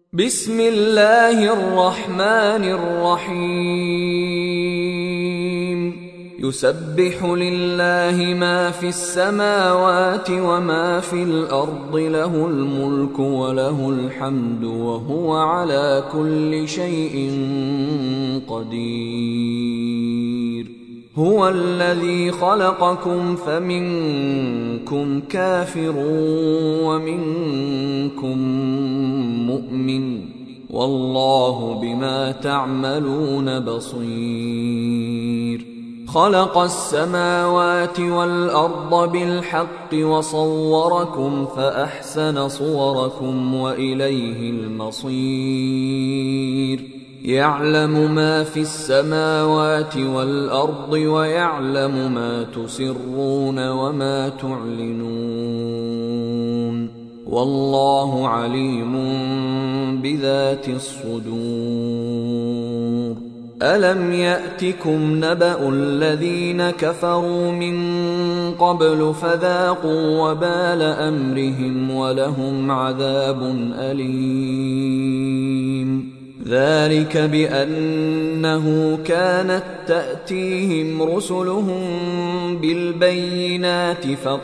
بسم الله الرحمن الرحيم يسبح لله ما في السماوات وما في الأرض له الملك وله الحمد وهو على كل شيء قدير هو الذي خلقكم فمنكم كافر ومنكم مؤمن والله بما تعملون بصير خلق السماوات والأرض بالحق وصوركم فأحسن صوركم وإليه المصير يعلم ما في السماوات والأرض ويعلم ما تسرون وما تعلنون والله عليم بذات الصدور ألم يأتكم نبأ الذين كفروا من قبل فذاقوا وبال أمرهم ولهم عذاب أليم ذلك بأنه كانت تأتيهم رسلهم بالبينات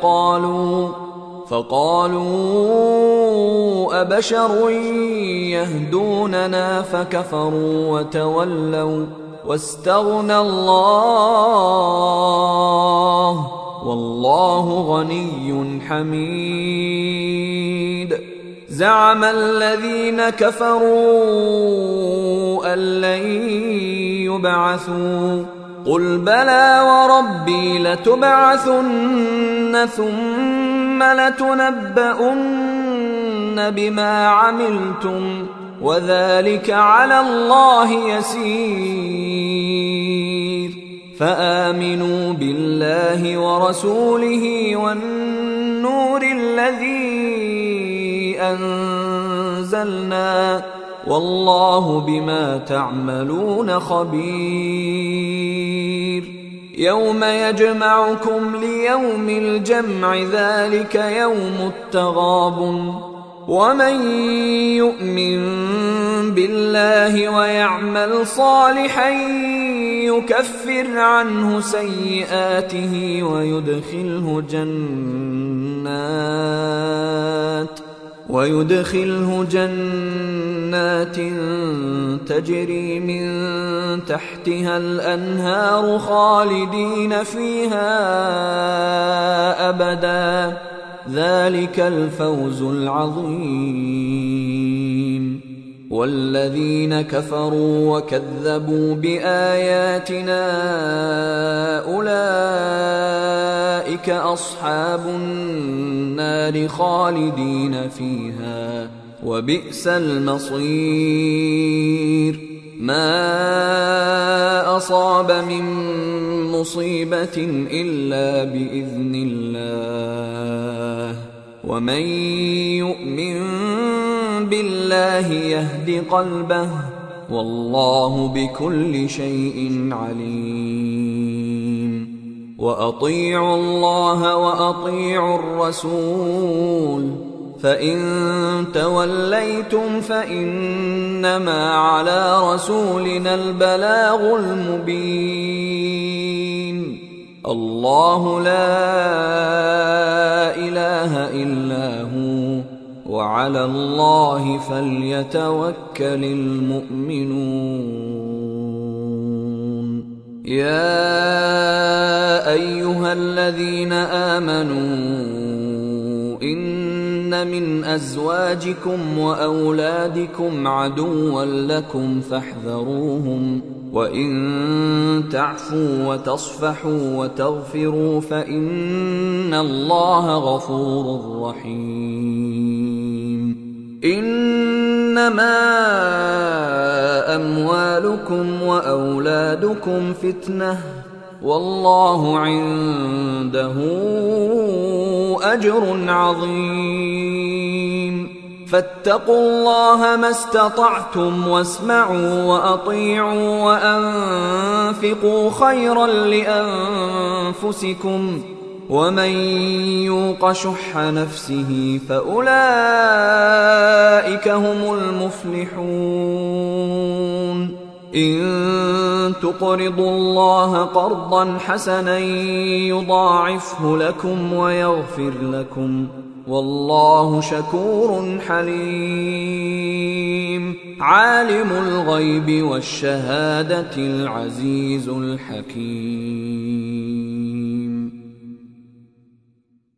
فقالوا أبشر يهدوننا فكفروا وتولوا واستغنى الله والله غني حميد زعم الذين كفروا أن لن يبعثوا قل بلى وربي لتبعثن ثم لتنبؤن بما عملتم وذلك على الله يسير فآمنوا بالله ورسوله والنور الذي أنزلنا والله بما تعملون خبير يوم يجمعكم ليوم الجمع ذلك يوم التغابن ومن يؤمن بالله ويعمل صالحا يكفر عنه سيئاته ويدخله جنات تجري من تحتها الأنهار خالدين فيها أبدا ذلك الفوز العظيم والذين كفروا وكذبوا بآياتنا أولئك أصحاب النار خالدين فيها وبئس المصير ما أصاب من مصيبة إلا بإذن الله ومن يؤمن بالله يهد قلبه والله بكل شيء عليم وأطيعوا الله وأطيعوا الرسول فإن توليتم فإنما على رسولنا البلاغ المبين الله لا إله إلا هو وعلى الله فليتوكل المؤمنون يا أيها الذين آمنوا إن من أزواجكم وأولادكم عدوا لكم فاحذروهم وإن تعفوا وتصفحوا وتغفروا فإن الله غفور رحيم إنما أموالكم وأولادكم فتنة والله عنده أجر عظيم فاتقوا الله ما استطعتم واسمعوا وأطيعوا وأنفقوا خيرا لأنفسكم ومن يوق شح نفسه فأولئك هم المفلحون إن تقرضوا الله قرضا حسنا يضاعفه لكم ويغفر لكم والله شكور حليم عالم الغيب والشهادة العزيز الحكيم